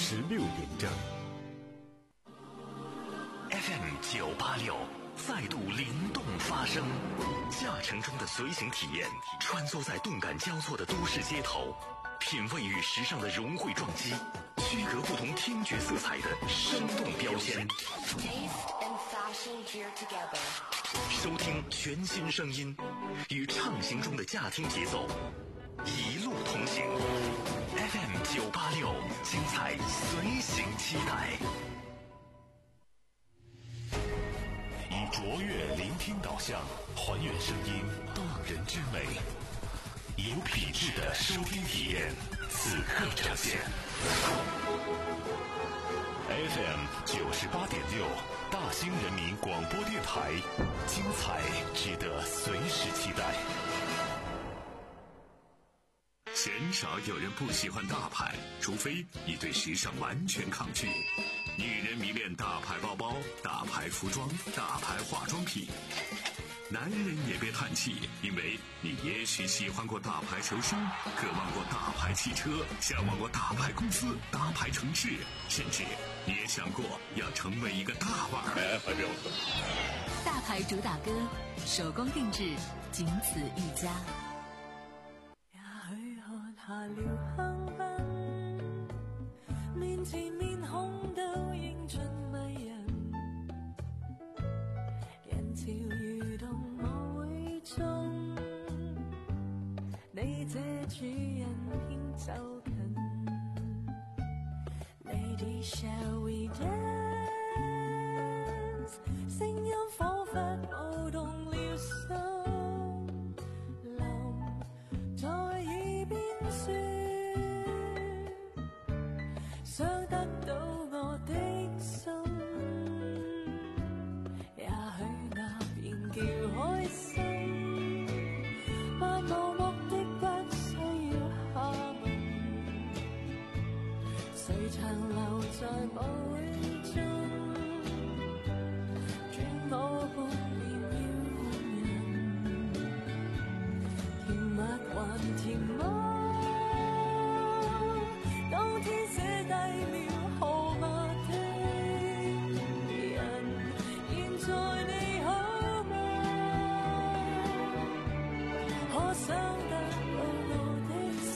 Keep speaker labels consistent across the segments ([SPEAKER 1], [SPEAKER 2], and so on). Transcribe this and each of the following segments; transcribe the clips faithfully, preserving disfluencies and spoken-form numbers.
[SPEAKER 1] 十六点整。
[SPEAKER 2] F M 九八六再度灵动发声，驾乘中的随行体验，穿梭在动感交错的都市街头，品味与时尚的融汇撞击，区隔不同听觉色彩的生动标签。收听全新声音，与畅行中的驾听节奏，一路同行。F M 九八六，精彩随行期待。以卓越聆听导向，还原声音动人之美，有品质的收听体验，此刻呈现。F M 九十八点六，大兴人民广播电台，精彩值得随时期待。鲜少有人不喜欢大牌，除非你对时尚完全抗拒。女人迷恋大牌包包、大牌服装、大牌化妆品。男人也别叹气，因为你也许喜欢过大牌球星，渴望过大牌汽车，向往过大牌公司、大牌城市，甚至你也想过要成为一个大腕儿。
[SPEAKER 3] 大牌主打歌，手工定制，仅此一家。
[SPEAKER 4] 也許看下了香檳，面前面孔都英俊迷人，人潮如同舞會中，你這主人偏走近。Lady shall we dance？ 聲音彷彿舞動了心。在舞會中，轉舞伴年要人，甜蜜還甜嗎？當天寫低了號碼的人，現在你好嗎？可想得到我的心。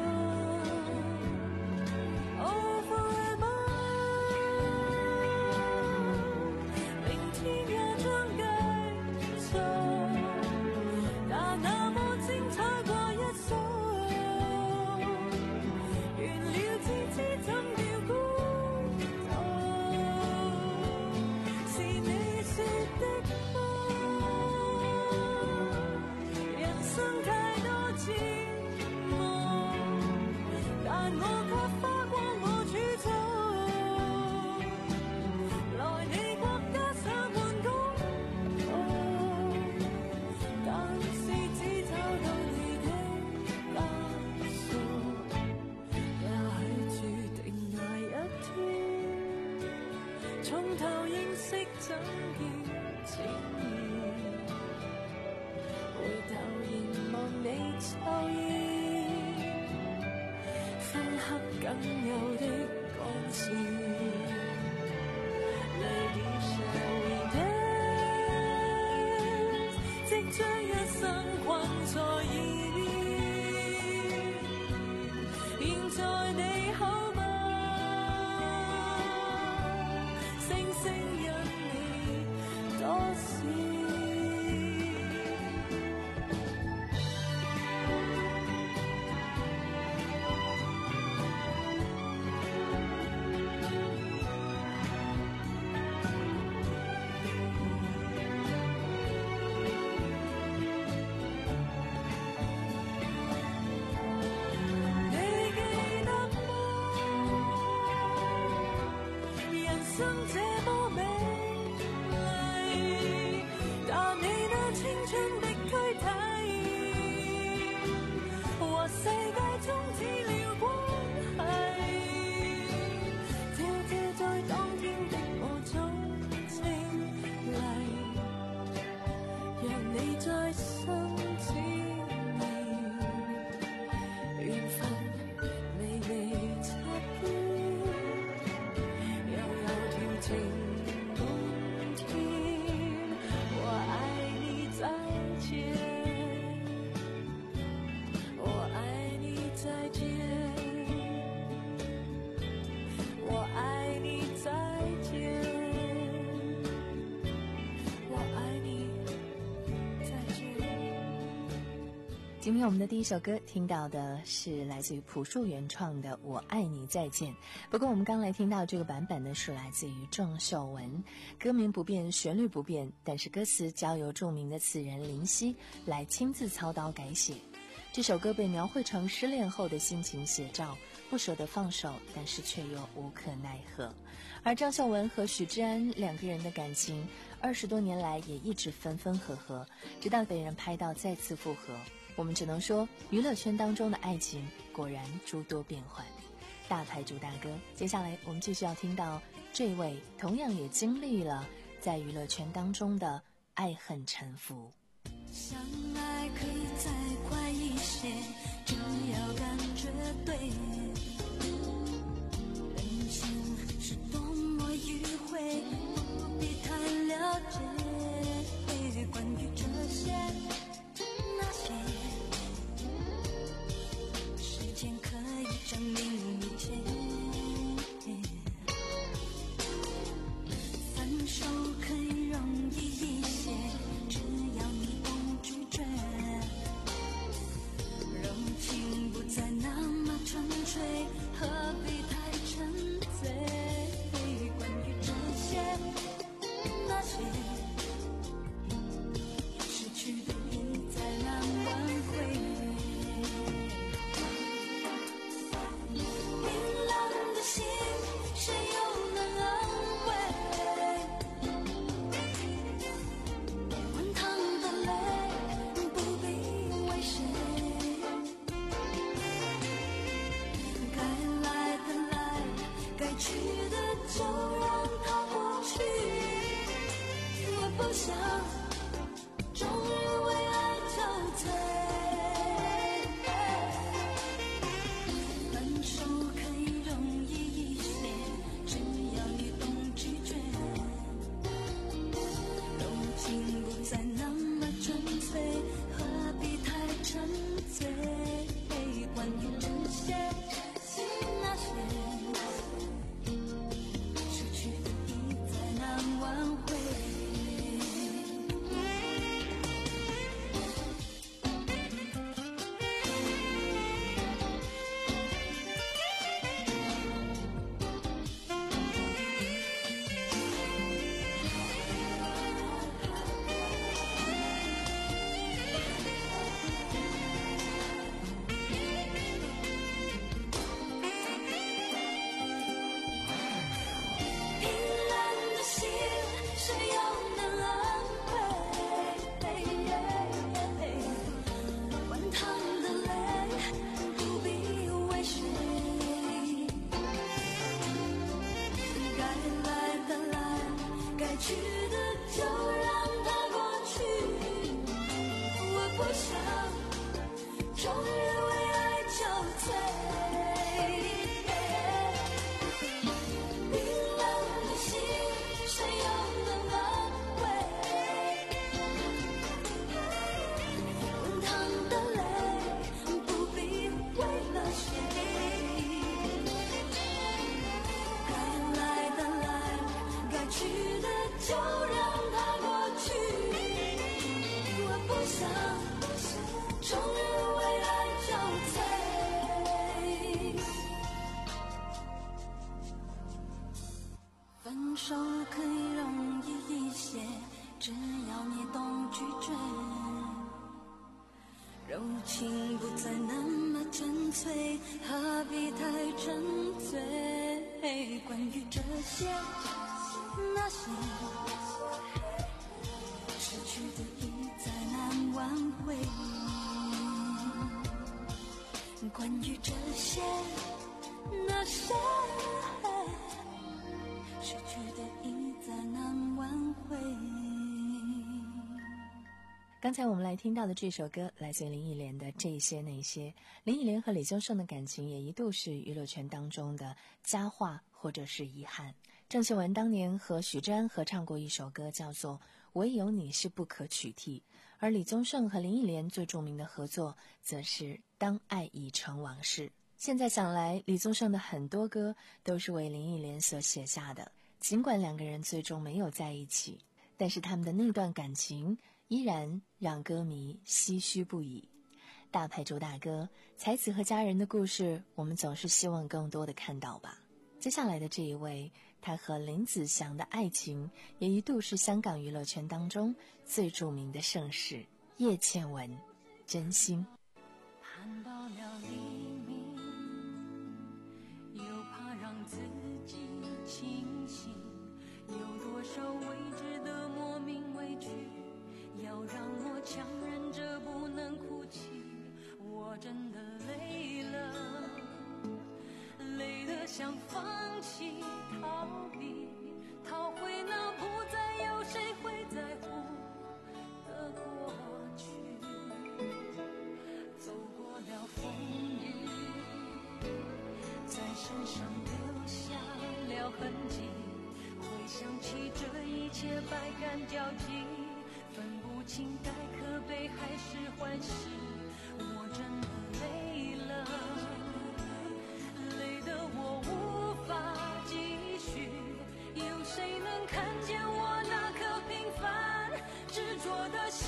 [SPEAKER 4] 僅有的光線 Lady shall we dance？ 即將一生困在耳邊，現在你好嗎？星星因你多閃。緣分微微擦肩。
[SPEAKER 1] 今天我们的第一首歌听到的是来自于朴树原创的《我爱你再见》，不过我们刚来听到这个版本呢是来自于郑秀文，歌名不变，旋律不变，但是歌词交由著名的词人林夕来亲自操刀改写。这首歌被描绘成失恋后的心情写照，不舍得放手，但是却又无可奈何。而张秀文和许志安两个人的感情二十多年来也一直分分合合，直到被人拍到再次复合。我们只能说，娱乐圈当中的爱情果然诸多变幻。大牌主打歌，接下来我们继续要听到这位同样也经历了在娱乐圈当中的爱恨沉浮。
[SPEAKER 4] 相爱可以再快一些，只要感觉对，人情是多么迂回，不必太了解。关于这些那些，时间可以证明一切。分手可以容易一些，只要你懂拒绝，柔情不再那么纯粹，何必太沉醉。关于这些那些，失去的已再难挽回。冰冷的心，谁又能安慰？滚烫的泪，不必为谁。该来的来，该去的就让它过去。我不想终日为爱憔悴。分手可以容易一些，只要你懂拒绝，柔情不再那么纯粹，何必太沉醉。关于这些那些，失去的已再难挽回。冰冷的心，谁又能安慰？滚烫的泪，不必为谁。该来的来，该去的就让它过去。我不想终日为爱憔悴。冰冷的心，谁又能安慰？滚烫的泪，不必为了谁。该来的来，该去的就让它过去。我不想终日为爱憔悴。分手可以容易一些，只要你懂拒绝，柔情不再那么纯粹，何必太沉醉。关于这些那些，失去的已再难挽回。关于这些那些，失去的已再难挽回。
[SPEAKER 1] 刚才我们来听到的这首歌来自林忆莲的《这些那些》。林忆莲和李宗盛的感情也一度是娱乐圈当中的佳话或者是遗憾。郑秀文当年和许志安合唱过一首歌叫做《唯有你是不可取替》，而李宗盛和林忆莲最著名的合作则是《当爱已成往事》。现在想来，李宗盛的很多歌都是为林忆莲所写下的，尽管两个人最终没有在一起，但是他们的那段感情依然让歌迷唏嘘不已。 大牌主打歌，才子和家人的故事，我们总是希望更多的看到吧。接下来的这一位，他和林子祥的爱情也一度是香港娱乐圈当中最著名的盛事。叶倩文，真心。
[SPEAKER 4] 盼到了黎明，又怕让自己清醒，有多少未知的莫名委屈，要让我强忍着不能哭泣。我真的累了，累得想放弃逃避，逃回那不再有谁会在乎的过去。走过了风雨，在身上留下了痕迹，回想起这一切百感交集，分不清该可悲还是欢喜。我真的累了，累得我无法继续，有谁能看见我那颗平凡执着的心？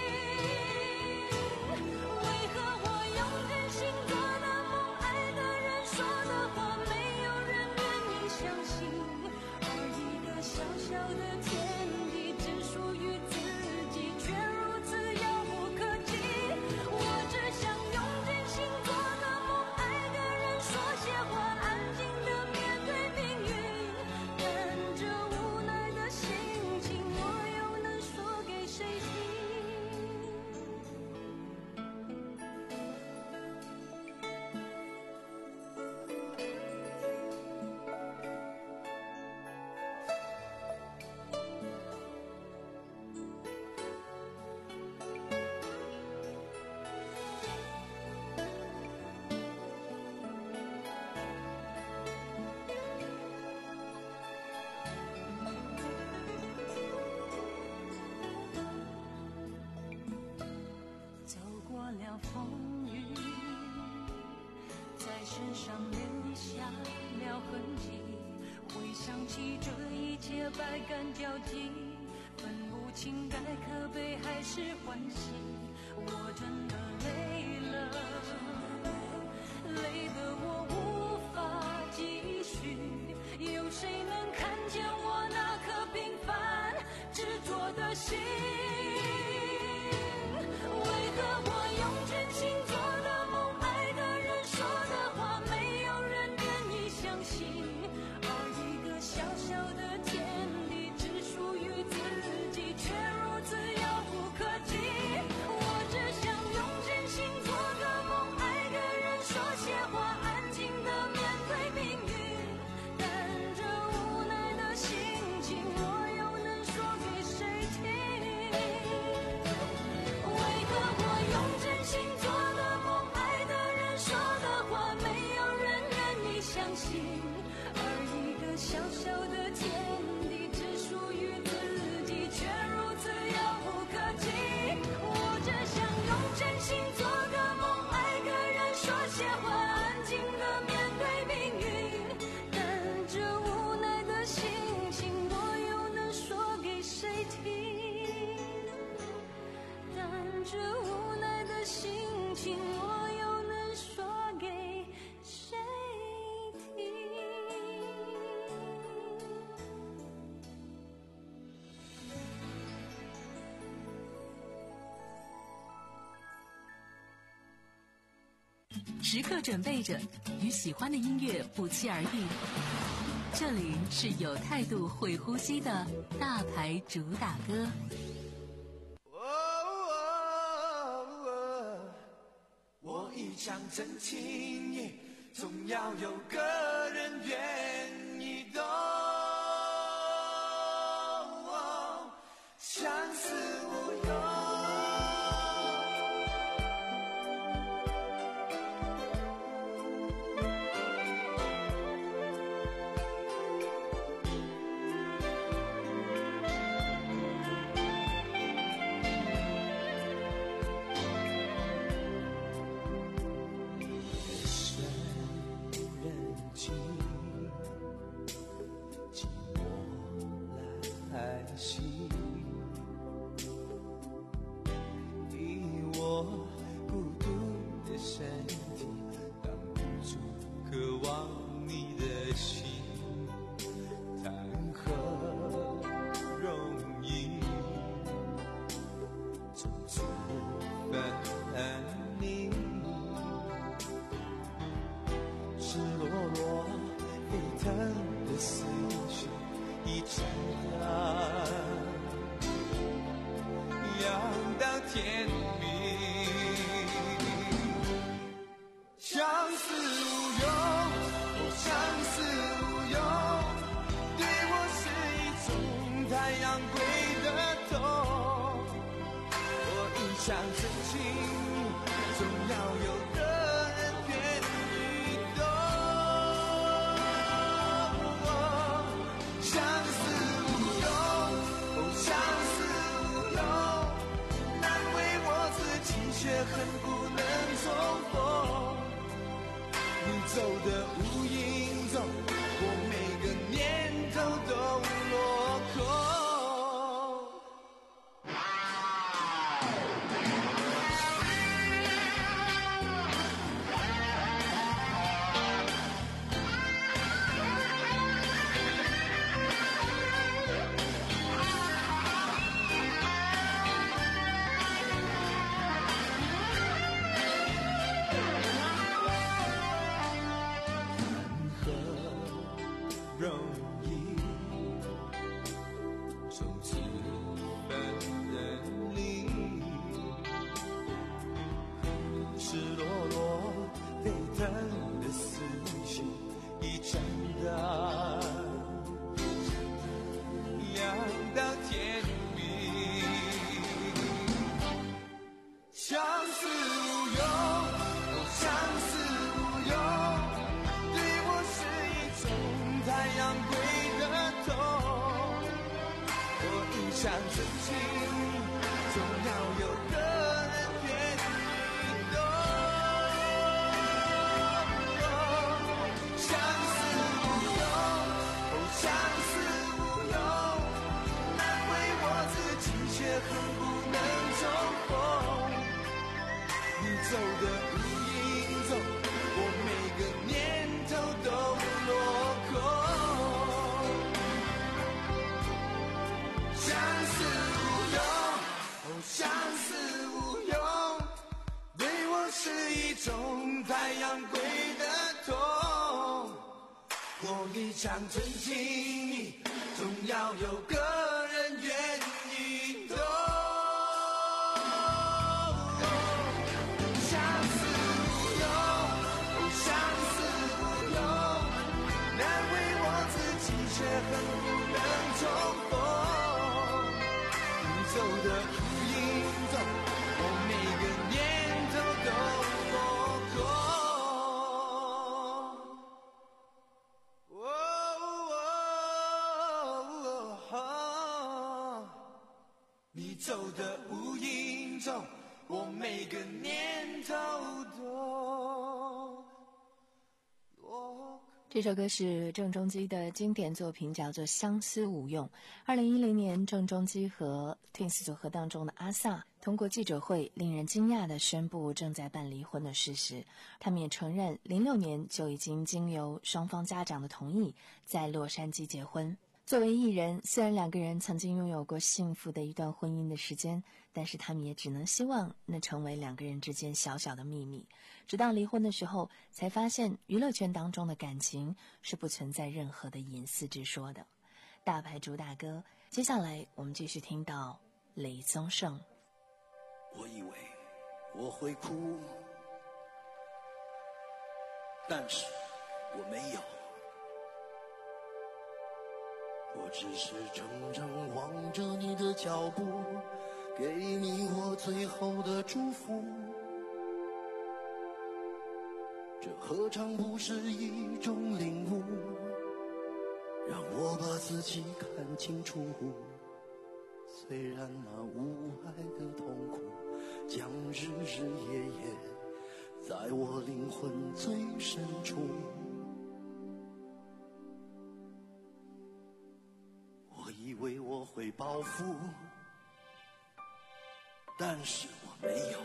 [SPEAKER 4] 为何我用真心做的梦，爱的人说的话，没有人愿意相信，而一个小小的天地只属于自己，却如此遥不可及。我只想用真心做的梦，爱的人说些话，安静地面对命运，但这无奈的心情，我又能说给谁听？走过了风雨，在身上留下了痕迹，回想起这一切百感交集，分不清该可悲还是欢喜。我真的累了，累得我无法继续，有谁能看见我那颗平凡执着的心？为何我用真心做的梦，爱的人说的话，没有人愿意相信，而一个小小的天地只属于自己，却如此遥不可及。我只想用真心做个梦，爱的人说些话，安静地面对命运，但这无奈的心情，我又能说给谁听？为何我用真心做的梦，爱的人说的话，没有人愿意相信，而一个小小的天地只属于自己，却如此遥不可及。我只想用真心做个梦，爱个人说些话，安静地面对命运，但这无奈的心情，我又能说给谁听？但这无奈的心情，我又能说给谁听？
[SPEAKER 3] 时刻准备着，与喜欢的音乐不期而遇。这里是有态度、会呼吸的大牌主打歌。
[SPEAKER 5] 我一腔真情也总要有个人愿意懂，相思无用。 阳归的头。我一厢真情，总要有个人愿意懂。相思无用，哦，相思无用，难为我自己，却恨不能重逢。你走的无影踪，我每个念头都落空。容易从此分离，赤裸裸沸腾的思绪已长大，养到天明。相思无用，哦，相思无用，对我是一种太阳归的头。我一厢真情，总要有个人愿意懂。相思无用，哦，相思无用，难为我自己，却恨不能重逢。你走的无影踪，我每个念头都落空。相思无用，哦，相思无用，对我是一种太阳归的痛。我一腔真情，总要有个人愿意懂。相思无用，哦，相思无用，难为我自己，却恨不能重逢。你走的无影踪，我每个念头都落空。哦哦哦，你走的无影踪，我每个念头都落空。
[SPEAKER 1] 这首歌是郑中基的经典作品，叫做《相思无用》。二零一零年，郑中基和 Twins 组合当中的阿 sa 通过记者会令人惊讶地宣布正在办离婚的事实。他们也承认，零六年就已经经由双方家长的同意，在洛杉矶结婚。作为艺人，虽然两个人曾经拥有过幸福的一段婚姻的时间，但是他们也只能希望那成为两个人之间小小的秘密。直到离婚的时候，才发现娱乐圈当中的感情是不存在任何的隐私之说的。大牌主打歌，接下来我们继续听到雷宗盛。
[SPEAKER 6] 我以为我会哭，但是我没有。我只是怔怔望着你的脚步，给你我最后的祝福。这何尝不是一种领悟，让我把自己看清楚。虽然那无爱的痛苦将日日夜夜在我灵魂最深处。我以为我会报复，但是我没有。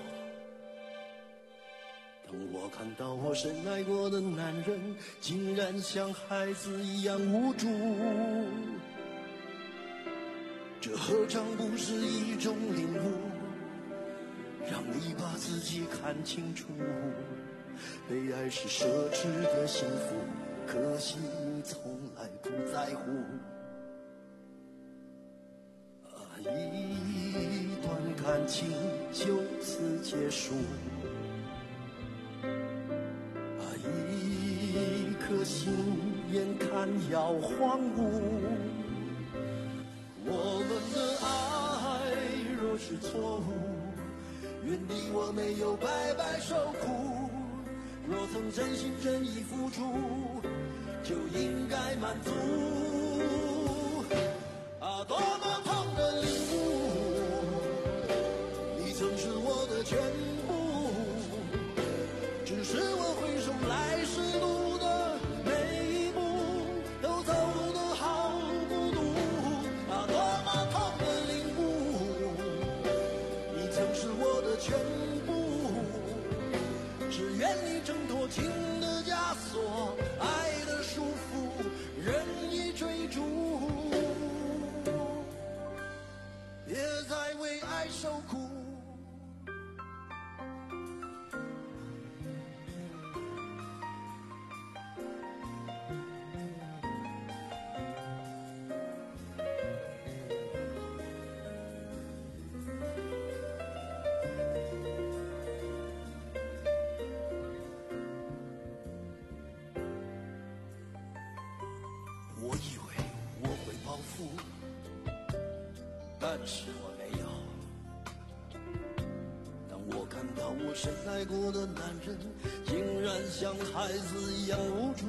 [SPEAKER 6] 当我看到我深爱过的男人竟然像孩子一样无助，这何尝不是一种领悟，让你把自己看清楚。被爱是奢侈的幸福，可惜你从来不在乎。啊，一段感情就此结束，啊，一颗心眼看要荒芜。 我们的爱若是错误，愿你我没有白白受苦。若曾真心真意付出，就应该满足。啊，多么痛的领悟，你曾是我的全部，只是我回首来时路的每一步都走得好孤独。啊，多么痛的领悟，你曾是我的全部，只愿你挣脱情的枷锁，爱的束缚，任意追逐，别再为爱受苦。我以为我会报复，但是我没有。当我看到我深爱过的男人竟然像孩子一样无助，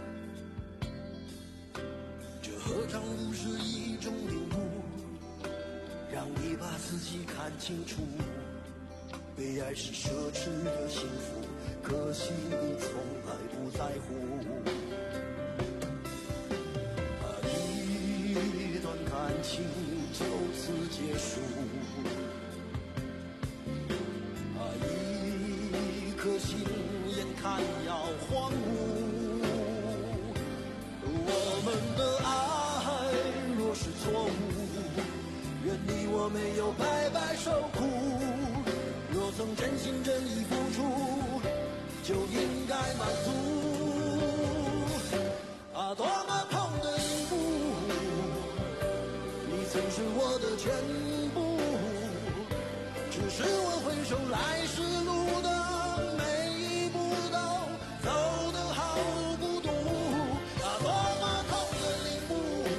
[SPEAKER 6] 这何尝不是一种领悟，让你把自己看清楚。被爱是奢侈的幸福，可惜你从来不在乎。一段感情就此结束，啊，一颗心眼看要荒芜。我们的爱若是错误，愿你我没有白白受苦。若曾真心真意付出，就应该满足。啊，多么痛的领悟，你曾是我的全部，只是我回首来时路的每一步都走得好孤独。啊，多么痛的领悟，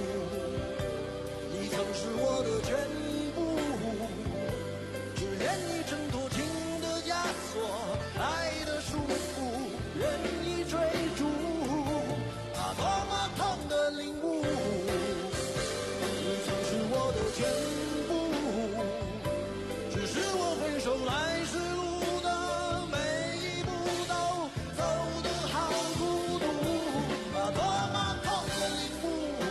[SPEAKER 6] 你曾是我的全部，只愿你挣脱情的枷锁，爱的束缚，任意追逐。啊，多么痛的领悟，你曾是我的全部，只是我回首来时路的每一步都走得好孤独。啊，多么痛的领悟，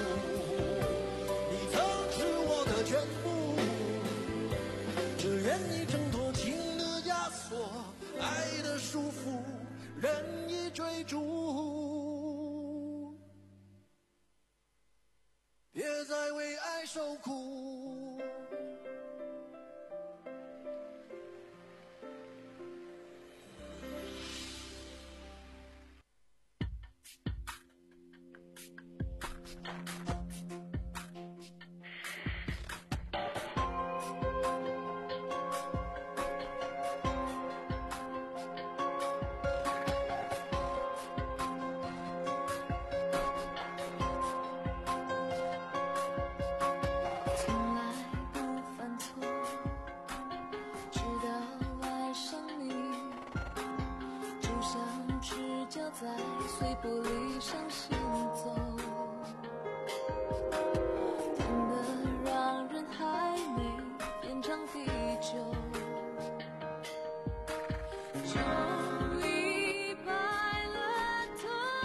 [SPEAKER 6] 你曾是我的全部，只愿你挣脱情的枷锁，爱的束缚，任意追逐，别再为爱受苦。
[SPEAKER 4] 从来不犯错，直到爱上你，就像赤脚在碎玻璃上行走，甜得让人还没变成地久，就已白了头。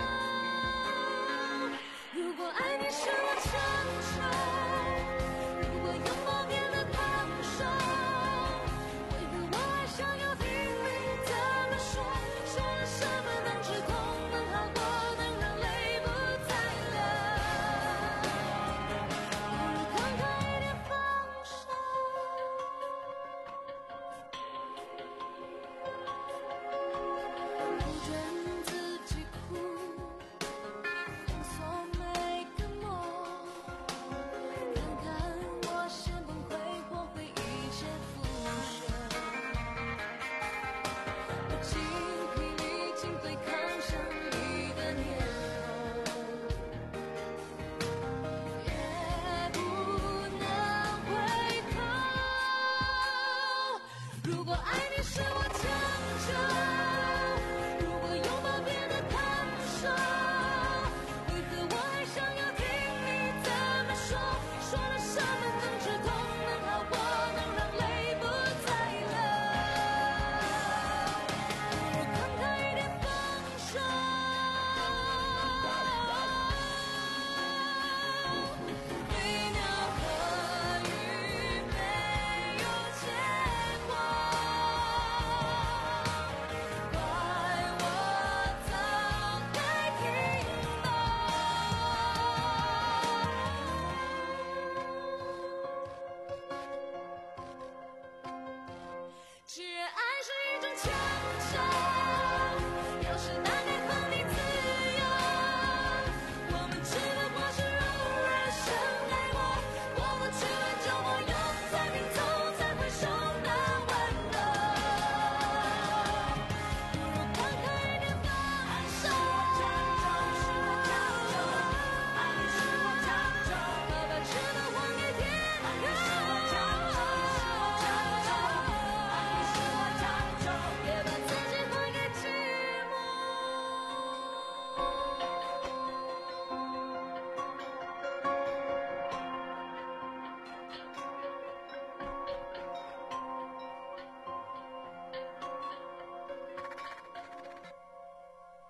[SPEAKER 4] 如果爱你是我成就，如果拥抱变得烫手，为何我还想要听你怎么说？说了什么能止痛，能好过，能让泪不再流？不如慷慨一点放手。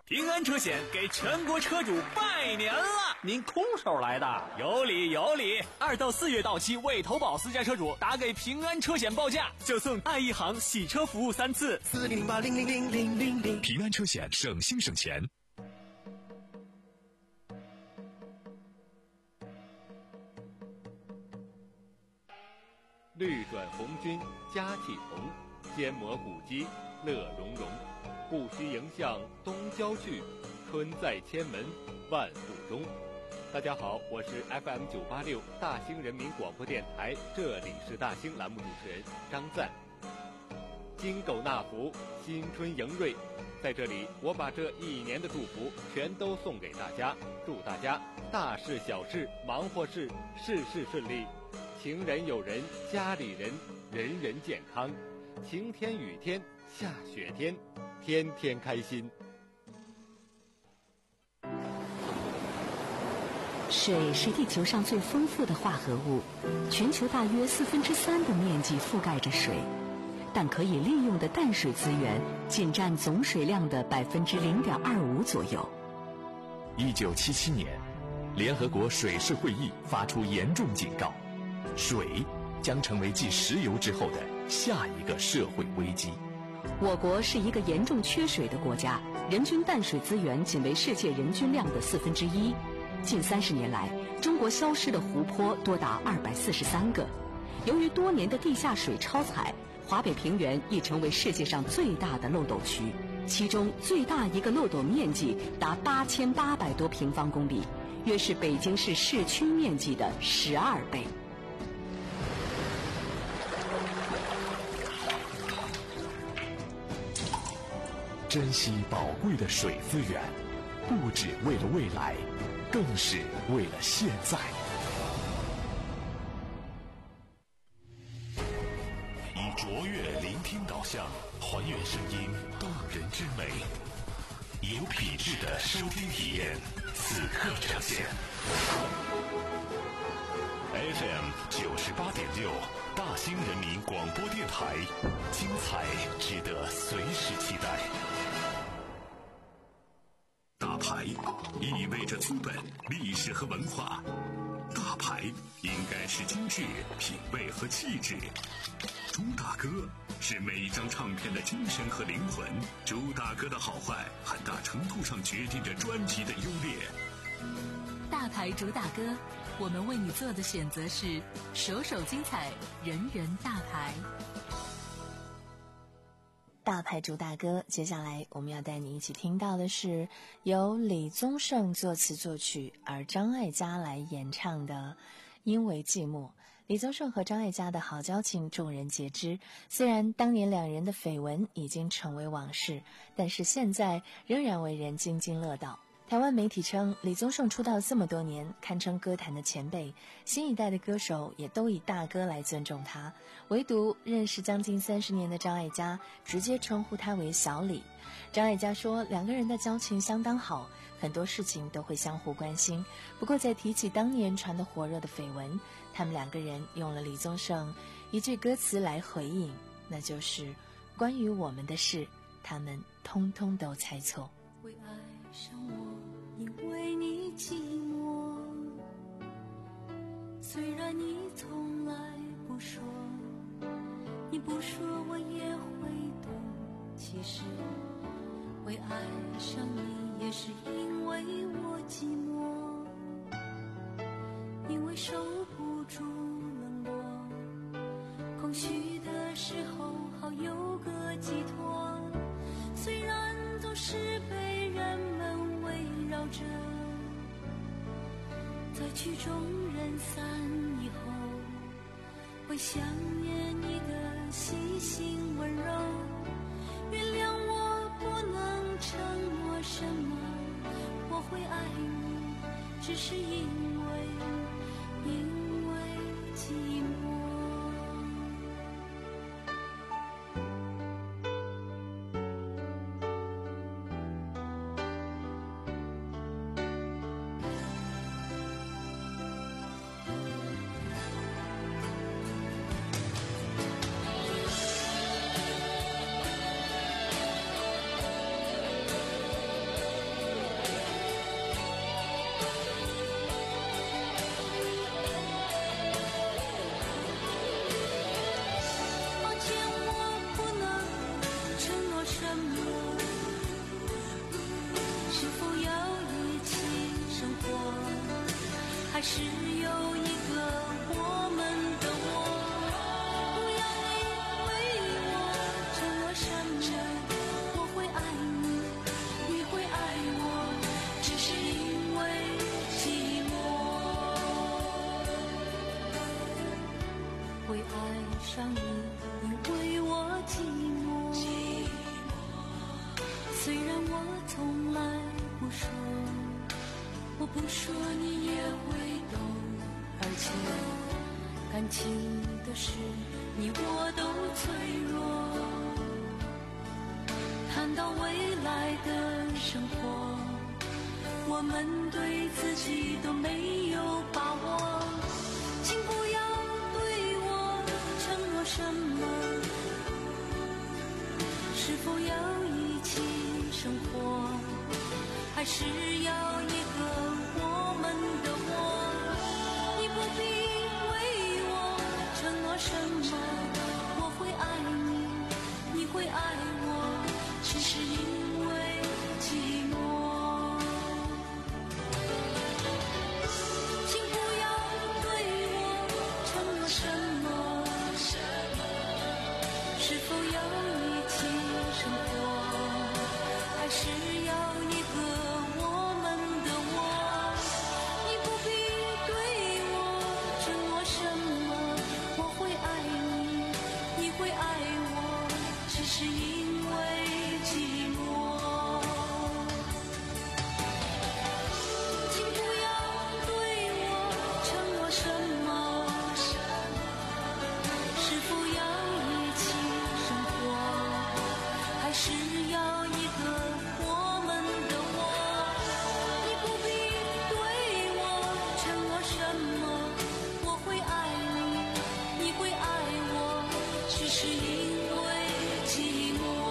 [SPEAKER 7] 平安车险给全国车主拜年了！
[SPEAKER 8] 您空手来的？
[SPEAKER 7] 有理有理！二到四月到期未投保私家车主，打给平安车险报价，就送爱一行洗车服务三次。
[SPEAKER 5] 四零零八零零零零零零。
[SPEAKER 2] 平安车险，省心省钱。
[SPEAKER 9] 绿转红军佳气同，坚磨古肌乐融融。不须迎向东郊去，春在千门万户中。大家好，我是 F M 九八六大兴人民广播电台，这里是大兴栏目主持人张赞。金狗纳福，新春迎瑞，在这里我把这一年的祝福全都送给大家，祝大家大事小事忙活事事事顺利，情人友人家里人人人健康，晴天雨天下雪天天天开心。
[SPEAKER 3] 水是地球上最丰富的化合物，全球大约四分之三的面积覆盖着水，但可以利用的淡水资源仅占总水量的百分之零点二五左右。
[SPEAKER 2] 一九七七年，联合国水事会议发出严重警告，水将成为继石油之后的下一个社会危机。
[SPEAKER 3] 我国是一个严重缺水的国家，人均淡水资源仅为世界人均量的四分之一。近三十年来，中国消失的湖泊多达二百四十三个。由于多年的地下水超采，华北平原已成为世界上最大的漏斗区，其中最大一个漏斗面积达八千八百多平方公里，约是北京市市区面积的十二倍。
[SPEAKER 2] 珍惜宝贵的水资源，不只为了未来，更是为了现在。以卓越聆听导向，还原声音动人之美，有品质的收听体验，此刻呈现。F M 九十八点六，大兴人民广播电台，精彩值得随时期待。大牌意味着资本、历史和文化，大牌应该是精致、品味和气质。朱大哥是每一张唱片的精神和灵魂，朱大哥的好坏很大程度上决定着专辑的优劣。
[SPEAKER 3] 大牌朱大哥，我们为你做的选择是首首精彩，人人大牌。
[SPEAKER 1] 大牌朱大哥，接下来我们要带你一起听到的是由李宗盛作词作曲，而张艾嘉来演唱的《因为寂寞》。李宗盛和张艾嘉的好交情众人皆知，虽然当年两人的绯闻已经成为往事，但是现在仍然为人津津乐道。台湾媒体称，李宗盛出道这么多年，堪称歌坛的前辈，新一代的歌手也都以大哥来尊重他，唯独认识将近三十年的张艾嘉直接称呼他为小李。张艾嘉说，两个人的交情相当好，很多事情都会相互关心。不过在提起当年传得火热的绯闻，他们两个人用了李宗盛一句歌词来回应，那就是关于我们的事，他们通通都猜错。
[SPEAKER 4] 会爱上我，因为你寂寞，虽然你从来不说，你不说我也会懂，其实会爱上你也是因为我寂寞，因为受不住冷落，空虚的时候好有个寄托，虽然总是被人们围绕着，在曲终人散以后，会想念你的细心温柔，原谅我不能承诺什么，我会爱你，只是因为因为寂寞。 还是有一个我们的我。不要你为我承诺什么，我会爱你，你会爱我，只是因为寂寞。会爱上你，因为我寂寞。虽然我从来不说，我不说你也会懂，而且感情的事你我都脆弱。谈到未来的生活，我们对自己都没有把握。请不要对我承诺什么，是否要一起生活，还是要一个我们的我。你不必为我承诺什么，我会爱你，你会爱我，只是因为寂寞。请不要对我承诺什么，是否要一起生活，还是要一个我们的我。你不必对我承诺什么，我会爱你，你会爱我，只是因为寂寞。请不要对我承诺什么，是否要一起生活，还是要一个我们的我。你不必对我承诺什么，我会爱你，你会爱我，只是因为寂寞。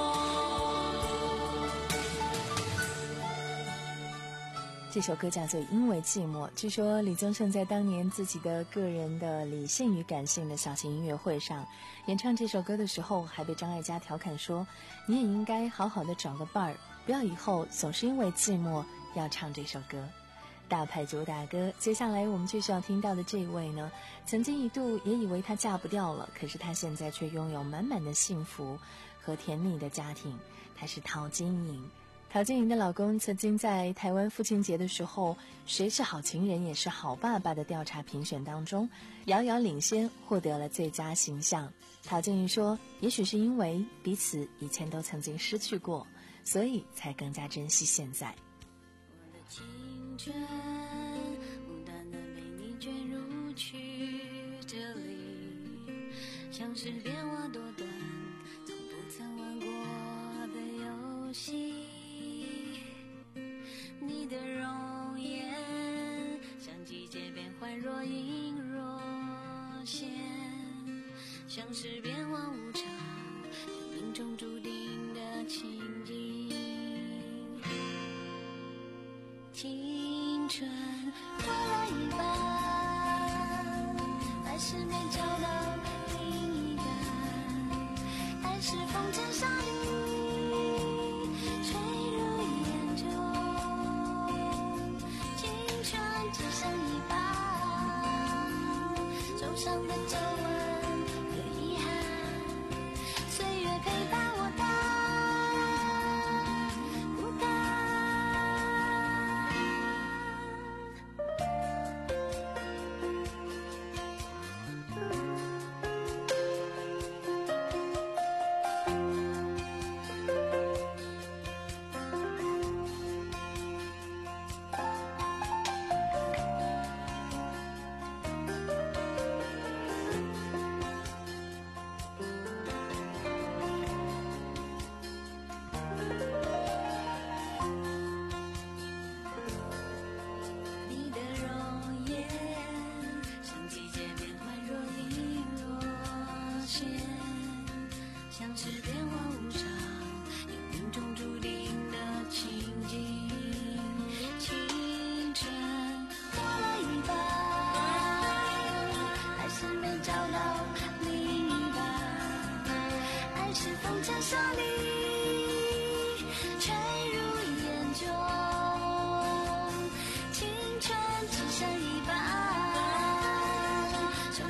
[SPEAKER 1] 这首歌叫做《因为寂寞》。据说李宗盛在当年自己的个人的理性与感性的小型音乐会上演唱这首歌的时候，还被张艾嘉调侃说，你也应该好好的找个伴儿，不要以后总是因为寂寞要唱这首歌。大牌主打歌，接下来我们继续要听到的这位呢，曾经一度也以为她嫁不掉了，可是她现在却拥有满满的幸福和甜蜜的家庭。她是陶晶莹。陶晶莹的老公曾经在台湾父亲节的时候，谁是好情人也是好爸爸的调查评选当中遥遥领先，获得了最佳形象。陶晶莹说，也许是因为彼此以前都曾经失去过，所以才更加珍惜现在。
[SPEAKER 4] 我的青春无端的被你卷入曲折里，像是变化多端从不曾玩过的游戏。你的容颜像季节变换，若隐若现，像是变幻无常的命中注定的情景。青春过了一半，还是没找到另一半，还是风筝上你坠入眼中，青春只剩一半，手上的皱纹和遗憾，岁月陪伴我的孤单。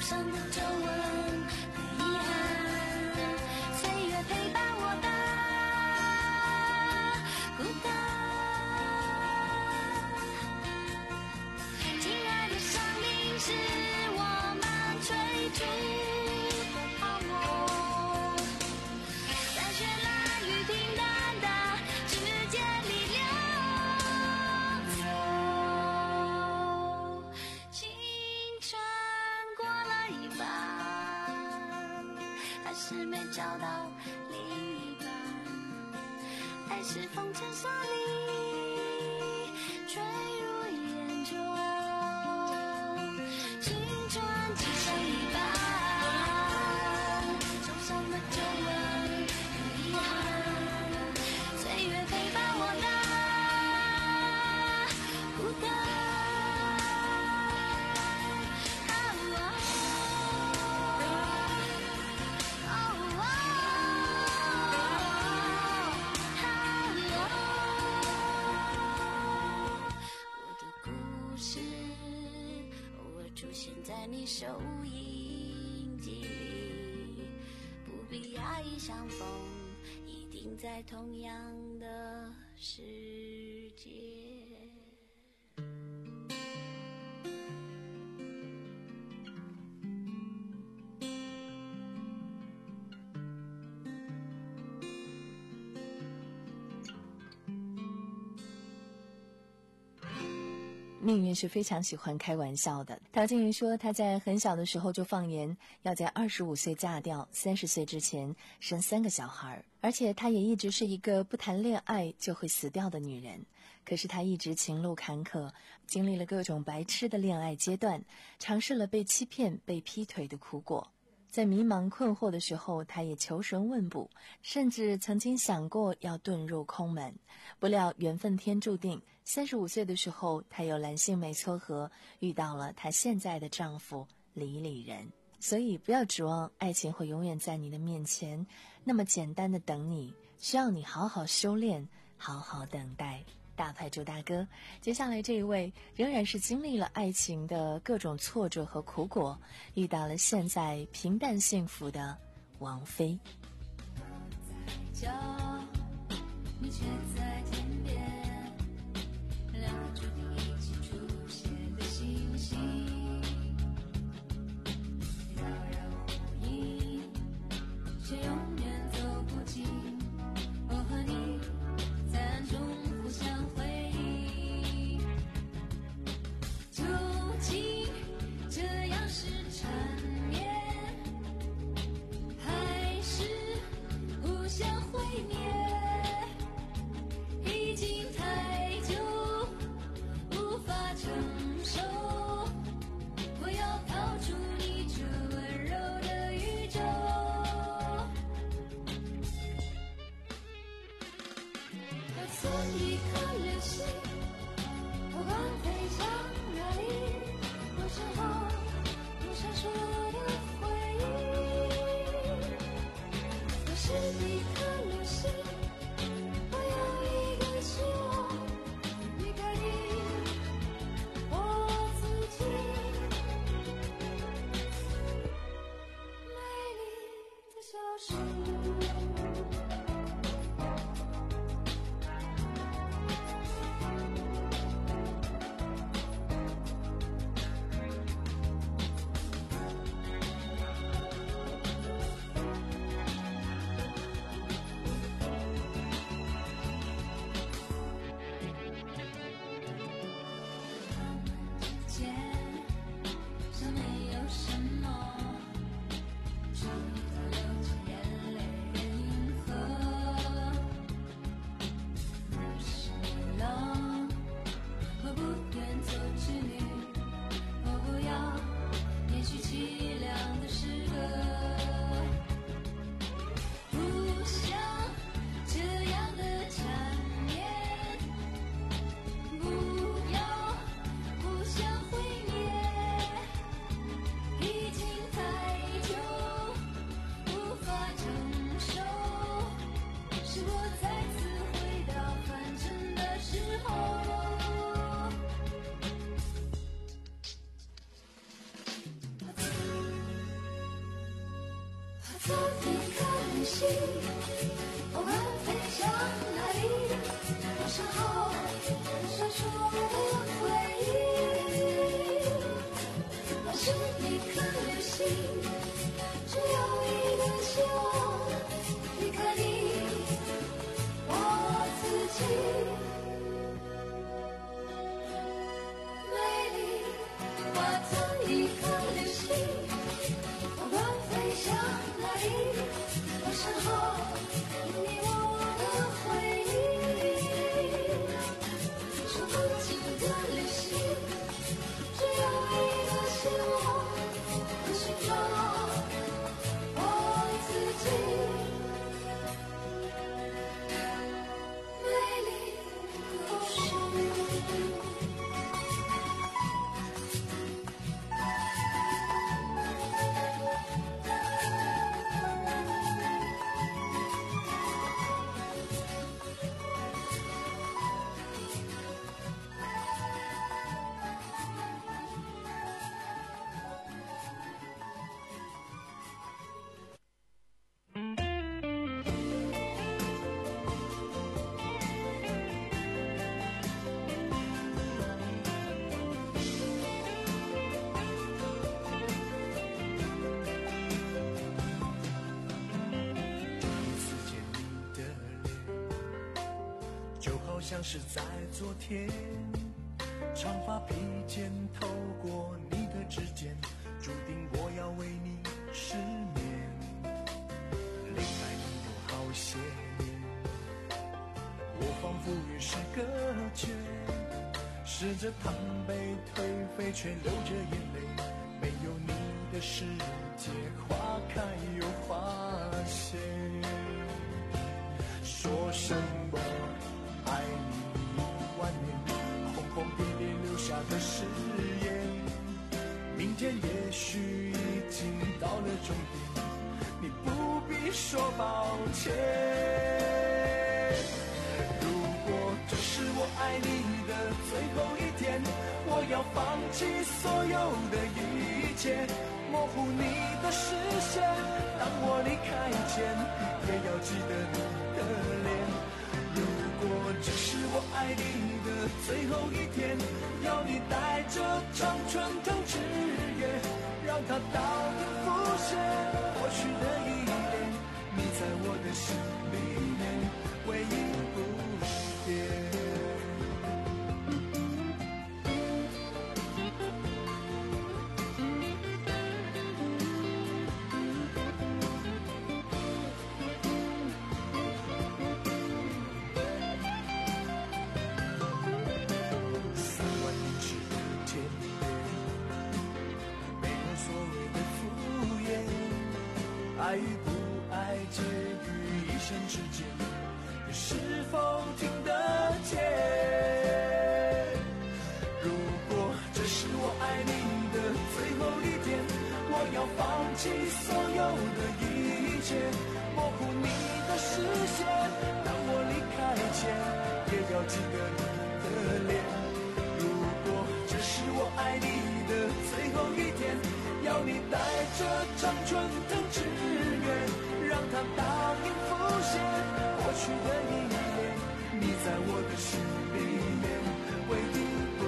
[SPEAKER 4] 上的皱纹和遗憾，岁月陪伴我的孤单。亲爱的生命是我们追逐的泡沫，在绚烂与平淡的之间里流走。青春过了一半，还是没找到另一半，爱是风尘沙砾坠入眼中，青春只剩一半，受伤的皱纹和遗憾，岁月陪伴我的孤单。在你收音机里，不必压抑相逢，一定在同样的世界。
[SPEAKER 1] 命运是非常喜欢开玩笑的。陶晶莹说，她在很小的时候就放言要在二十五岁嫁掉，三十岁之前生三个小孩，而且她也一直是一个不谈恋爱就会死掉的女人。可是她一直情路坎坷，经历了各种白痴的恋爱阶段，尝试了被欺骗、被劈腿的苦果。在迷茫困惑的时候，她也求神问卜，甚至曾经想过要遁入空门。不料缘分天注定，三十五岁的时候，她有蓝心湄撮合，遇到了她现在的丈夫李李仁。所以不要指望爱情会永远在你的面前那么简单的等你，需要你好好修炼，好好等待。大牌朱大哥，接下来这一位仍然是经历了爱情的各种挫折和苦果，遇到了现在平淡幸福的王菲。
[SPEAKER 4] 在你却在天边，两个注定一起出现的星星，遥遥无影，却永远走不近。我和你在暗中互相回忆，究竟这样是缠绵，还是互相毁灭？ 我们飞向哪里？我身后闪烁的回忆，我是一颗流星，只有一个希望，离开你，我自己。美丽，化作一颗流星，不管飞向哪里，我身后有你我的回忆。数不尽的流星，只有一个希望，能寻找我自己。美丽故事。
[SPEAKER 5] 好像是在昨天，长发披肩透过你的指尖，注定我要为你失眠。离开你有好些年，我仿佛与世隔绝，试着躺背颓废，却流着眼泪。没有你的世界，花开又花谢。说什么爱你一万年，轰轰烈烈留下的誓言，明天也许已经到了终点，你不必说抱歉。如果这是我爱你的最后一天，我要放弃所有的一切，模糊你的视线，当我离开前也要记得你的脸。如果这是我爱你的最后一天，要你带着常春藤枝叶，让它倒影浮现过去的一年，你在我的心里面唯一不变。爱与不爱介于一生之间，你是否听得见？如果这是我爱你的最后一天，我要放弃所有的一切，模糊你的视线，当我离开前也要记得你的脸。如果这是我爱你的最后一天，要你带着常春藤枝叶，让它倒影浮现过去的一年，你在我的心里面唯一不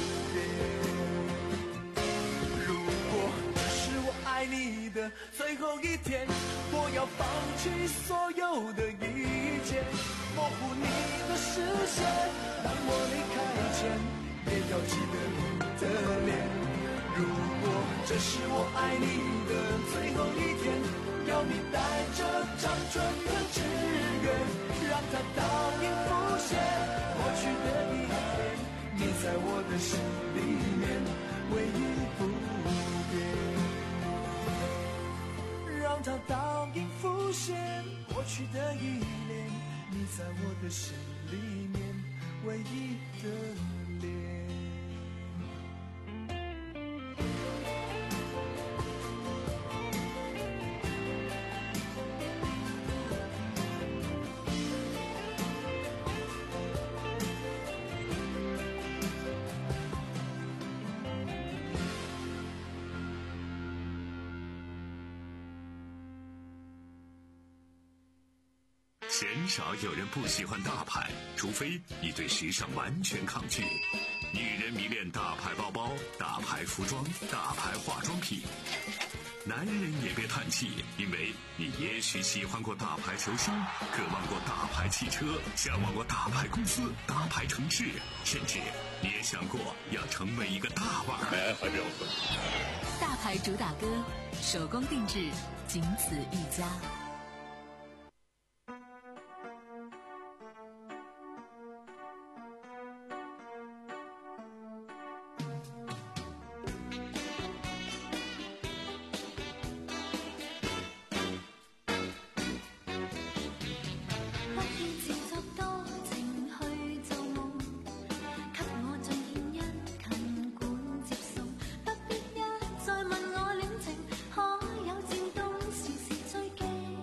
[SPEAKER 5] 变。如果这是我爱你的最后一天，我要放弃所有的一切，模糊你的视线，当我离开前也要记得你的脸。如果这是我爱你的最后一天，要你带着常春藤枝叶，让它倒影浮现过去的一年，你在我的心里面唯一不变。让它倒影浮现过去的一年，你在我的心里面唯一的脸。
[SPEAKER 2] 鲜少有人不喜欢大牌，除非你对时尚完全抗拒。女人迷恋大牌包包、大牌服装、大牌化妆品。男人也别叹气，因为你也许喜欢过大牌球星，渴望过大牌汽车，向往过大牌公司、大牌城市，甚至你也想过要成为一个大腕儿。
[SPEAKER 9] 哎，还标准。
[SPEAKER 3] 大牌主打歌，手工定制，仅此一家。
[SPEAKER 4] 再問我戀情，可有漸凍時時最記。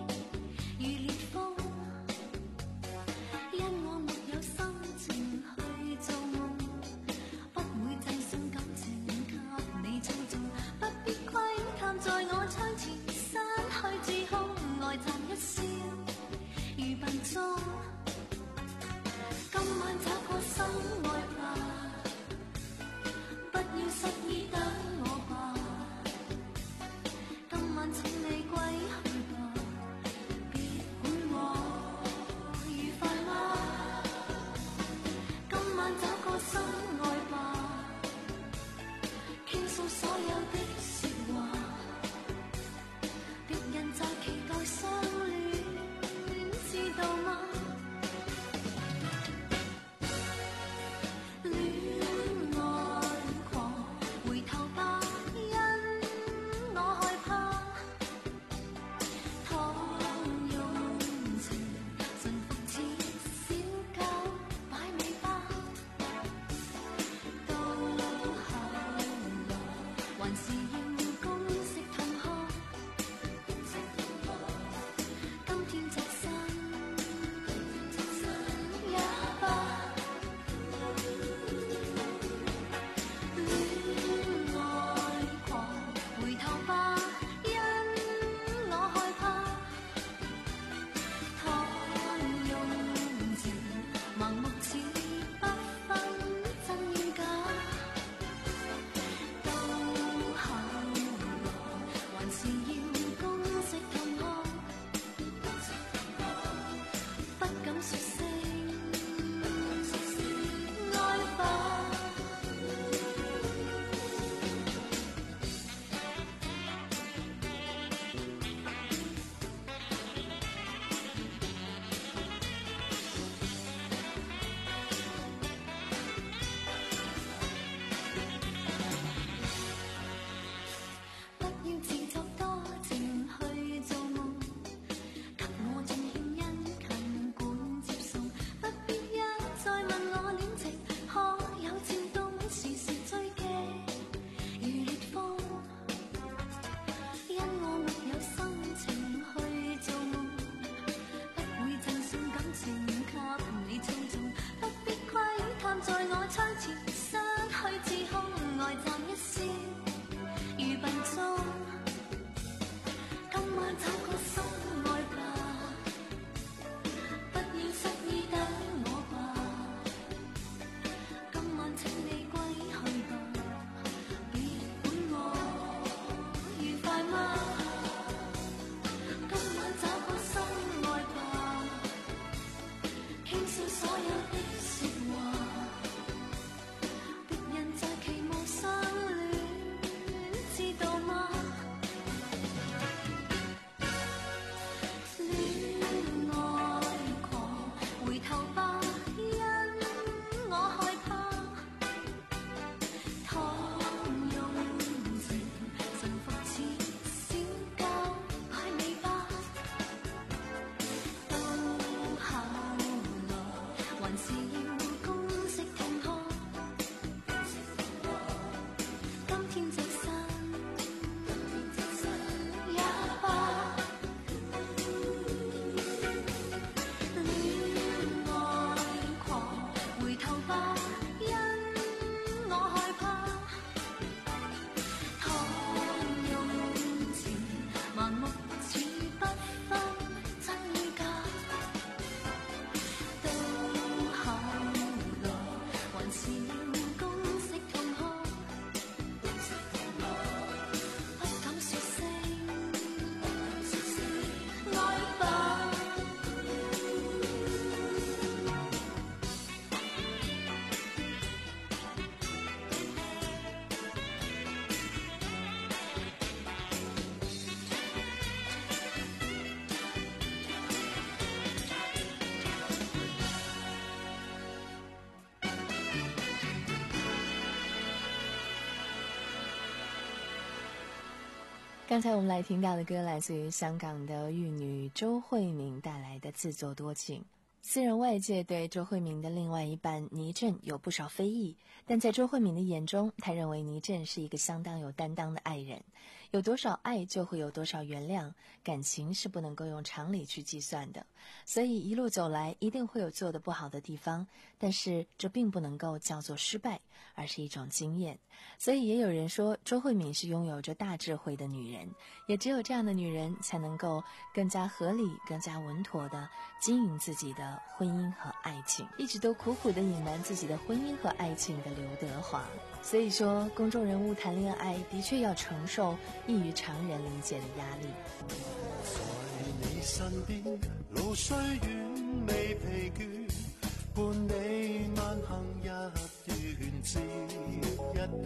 [SPEAKER 1] 刚才我们来听到的歌来自于香港的玉女周慧敏带来的《自作多情》。私人外界对周慧敏的另外一半倪震有不少非议，但在周慧敏的眼中，他认为倪震是一个相当有担当的爱人。有多少爱就会有多少原谅，感情是不能够用常理去计算的，所以一路走来一定会有做得不好的地方，但是这并不能够叫做失败，而是一种经验。所以也有人说周慧敏是拥有着大智慧的女人，也只有这样的女人才能够更加合理更加稳妥地经营自己的婚姻和爱情。一直都苦苦地隐瞒自己的婚姻和爱情的刘德华，所以说公众人物谈恋爱的确要承受异于常人理解的压力。
[SPEAKER 6] 在你身邊，路雖遠未疲倦，伴你慢行一段接一段，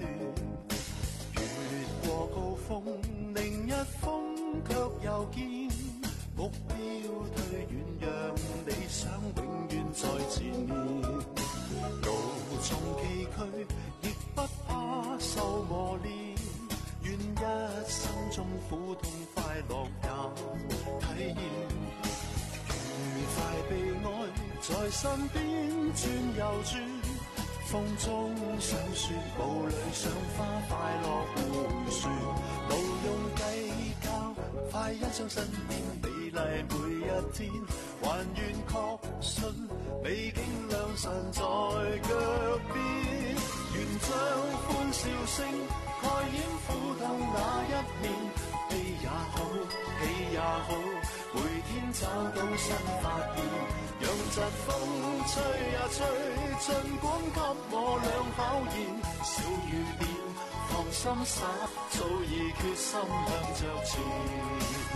[SPEAKER 6] 越過高峰，另一峰卻又見，目標推遠，讓理想永遠在前面，路縱崎嶇，亦不怕受磨練，願一生中苦痛快樂也體驗，愉快被愛在身邊轉又轉，風中想說霧裏賞花快樂迴旋，無用計較，快欣賞身邊美麗每一天，還願確信美景良辰在腳邊，願將歡笑聲蓋掩苦痛那一面，悲也好，喜也好，每天找到新發現，讓疾風吹呀吹，儘管給我倆考驗，小雨點，放心灑，早已決心向着前。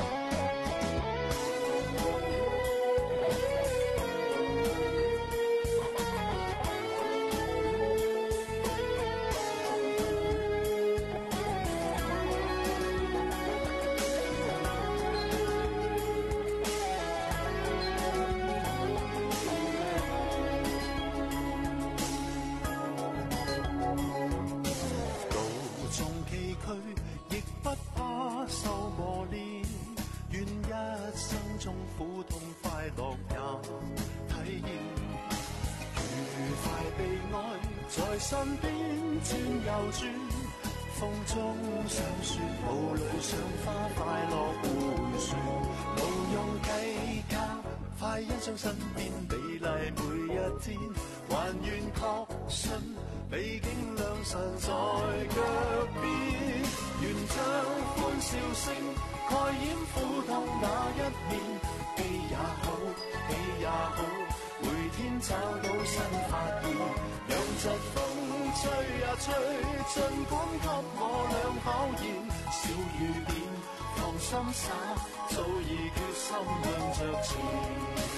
[SPEAKER 6] 身邊轉又轉，風中想說霧裏賞花快樂迴旋，無用計較，快欣賞身邊美麗每一天，還願確信美景良辰在腳邊，願將歡笑聲蓋掩苦痛那一面，悲也好，喜也好，每天找到新發現，讓疾風吹呀吹，儘管給我倆考驗，小雨點，放心灑，早已決心向着前。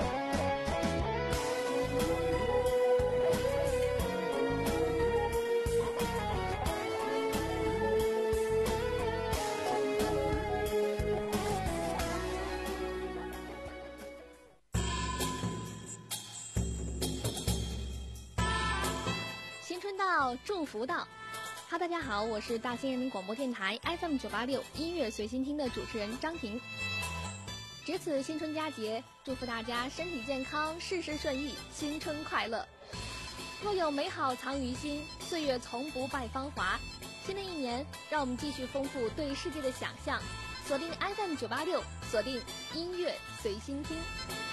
[SPEAKER 10] 祝福到，哈，大家好，我是大兴人民广播电台 F M 九八六音乐随心听的主持人张婷。值此新春佳节，祝福大家身体健康，事事顺意，新春快乐。若有美好藏于心，岁月从不败芳华。新的一年，让我们继续丰富对世界的想象，锁定 F M 九八六，锁定音乐随心听。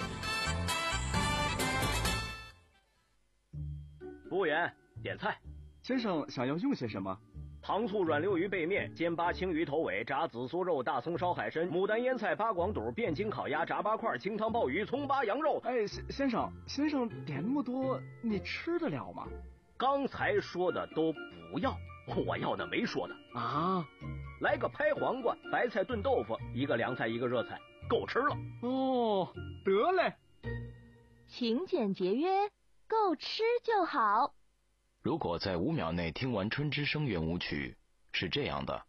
[SPEAKER 8] 服务员，点菜。
[SPEAKER 11] 先生想要用些什么？
[SPEAKER 8] 糖醋软溜鱼背面、煎八青鱼头尾、炸紫苏肉、大葱烧海参、牡丹腌菜、八广肚、汴京烤鸭、炸八块、清汤鲍鱼、葱八羊肉。
[SPEAKER 11] 哎，先生，先生点那么多，你吃得了吗？
[SPEAKER 8] 刚才说的都不要，我要的没说的
[SPEAKER 11] 啊。
[SPEAKER 8] 来个拍黄瓜、白菜炖豆腐，一个凉菜一个热菜，够吃了。
[SPEAKER 11] 哦，得嘞。
[SPEAKER 12] 勤俭节约，够吃就好。
[SPEAKER 13] 如果在五秒内听完《春之声》圆舞曲，是这样的；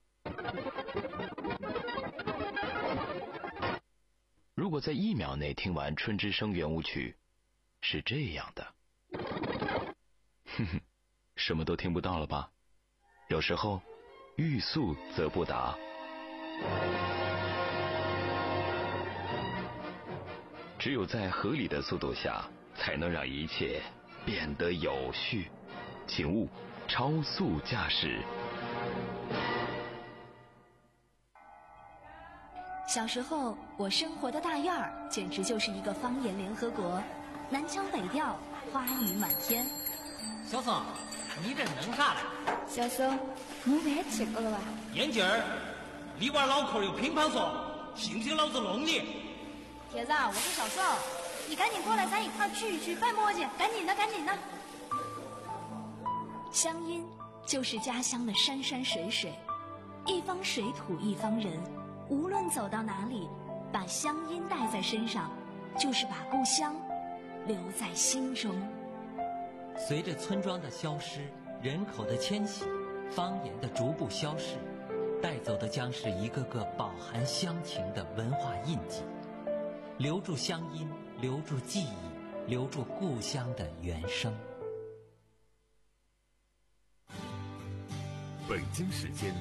[SPEAKER 13] 如果在一秒内听完《春之声》圆舞曲，是这样的。哼哼，什么都听不到了吧？有时候，欲速则不达， 只有在合理的速度下，才能让一切变得有序。请勿超速驾驶。
[SPEAKER 14] 小时候，我生活的大院儿简直就是一个方言联合国，南腔北调，花语满天。
[SPEAKER 15] 小松，你这弄啥嘞？
[SPEAKER 10] 小松，你别吃过了吧？
[SPEAKER 15] 眼镜儿，里边脑壳有乒乓球，信不信老子弄你？
[SPEAKER 14] 铁子，我是小宋，你赶紧过来，咱一块儿聚一聚，别磨叽，赶紧的，赶紧的。乡音就是家乡的山山水水，一方水土一方人，无论走到哪里，把乡音带在身上，就是把故乡留在心中。
[SPEAKER 16] 随着村庄的消失，人口的迁徙，方言的逐步消逝，带走的将是一个个饱含乡情的文化印记。留住乡音，留住记忆，留住故乡的原声。
[SPEAKER 2] 北京时间